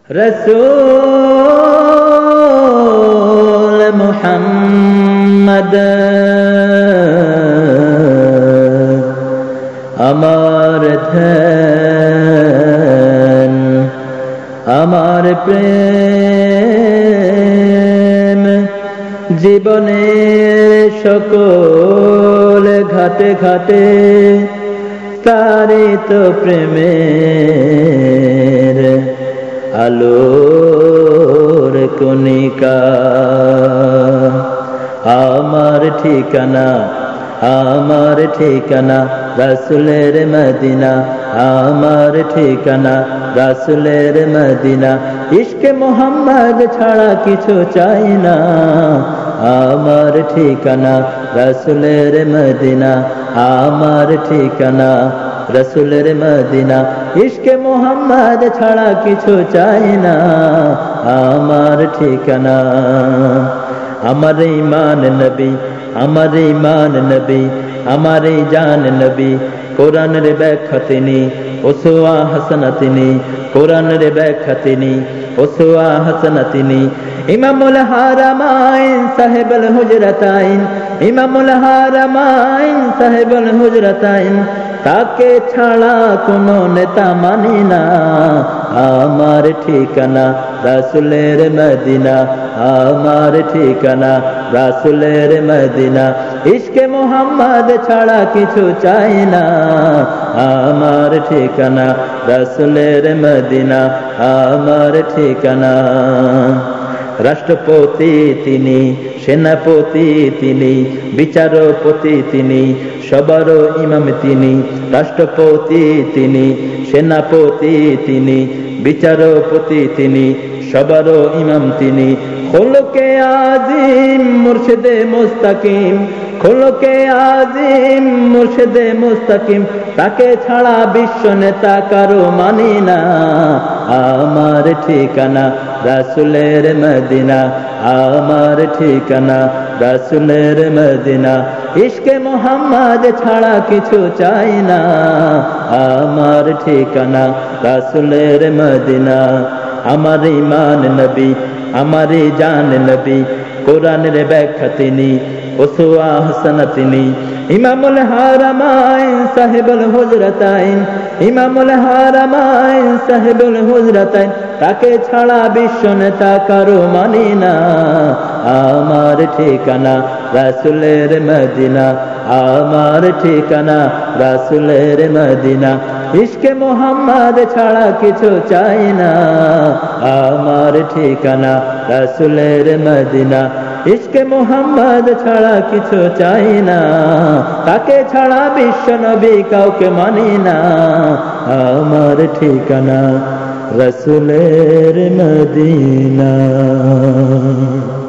রসূল মুহাম্মদ আমার ধ্যান, আমার প্রেম, জীবনের সকল ঘাটে ঘাটে তারিত প্রেমের আলোর কণিকা। আমার ঠিকানা, আমার ঠিকানা রাসূলের মদিনা, আমার ঠিকানা রাসূলের মদিনা। ইশকে মোহাম্মদ ছাড়া কিছু চাই না, আমার ঠিকানা রাসূলের মদিনা, আমার ঠিকানা রাসূলের মদিনা। ইশকে মোহাম্মদ ছাড়া কিছু চাই না, আমার ঠিকানা। আমার ঈমান নবী, আমার ঈমান নবী, আমার জান নবী, কোরআনের ব্যাখ্যা তিনি, উসওয়া হাসানা তিনি, কোরআনের ব্যাখ্যা তিনি, উসওয়া হাসানা তিনি। ইমামুল হারামাইন সাহেবুল হুজরাতাইন, ইমামুল হারামাইন সাহেবুল হুজরাতাইন, তাকে ছাড়া কোনো নেতা মানি না, আমার ঠিকানা রাসূলের মদিনা, আমার ঠিকানা রাসূলের মদিনা। ইশকে মোহাম্মদ ছাড়া কিছু চাই না, আমার ঠিকানা রাসূলের মদিনা, আমার ঠিকানা। রাষ্ট্রপতি তিনি, সেনাপতি তিনি, বিচারপতি তিনি, সবারও ইমাম তিনি। রাষ্ট্রপতি তিনি, সেনাপতি তিনি, বিচারপতি তিনি, সবারও ইমাম তিনি। খুলকে আজিম মুর্শিদে মুস্তাকিম, খুলকে আজিম মুর্শিদে মুস্তাকিম, তাকে ছাড়া বিশ্ব নেতা কারো মানি না, আমার ঠিকানা রাসূলের মদিনা, আমার ঠিকানা রাসূলের মদিনা। ইশকে মোহাম্মদ ছাড়া কিছু চাই না, আমার ঠিকানা রাসূলের মদিনা। আমার ঈমান নবী, আমার জান নবী, কোরআনের ব্যাখ্যা তিনি, উসওয়া হাসানা তিনি। ইমামুল হারামাইন সাহেবুল হুজরাতাইন, ইমামুল হারামাইন সাহেবুল হুজরাতাইন, তাকে ছাড়া বিশ্ব নেতা কারো মানি না, আমার ঠিকানা রাসূলের মদিনা, আমার ঠিকানা রাসূলের মদিনা। ইশকে মোহাম্মদ ছাড়া কিছু চাই না, আমার ঠিকানা রাসূলের মদিনা। ইশকে মোহাম্মদ ছাড়া কিছু চাই না, তাকে ছাড়া বিশ্ব নবী কাউকে মানি না, আমার ঠিকানা রাসূলের মদিনা।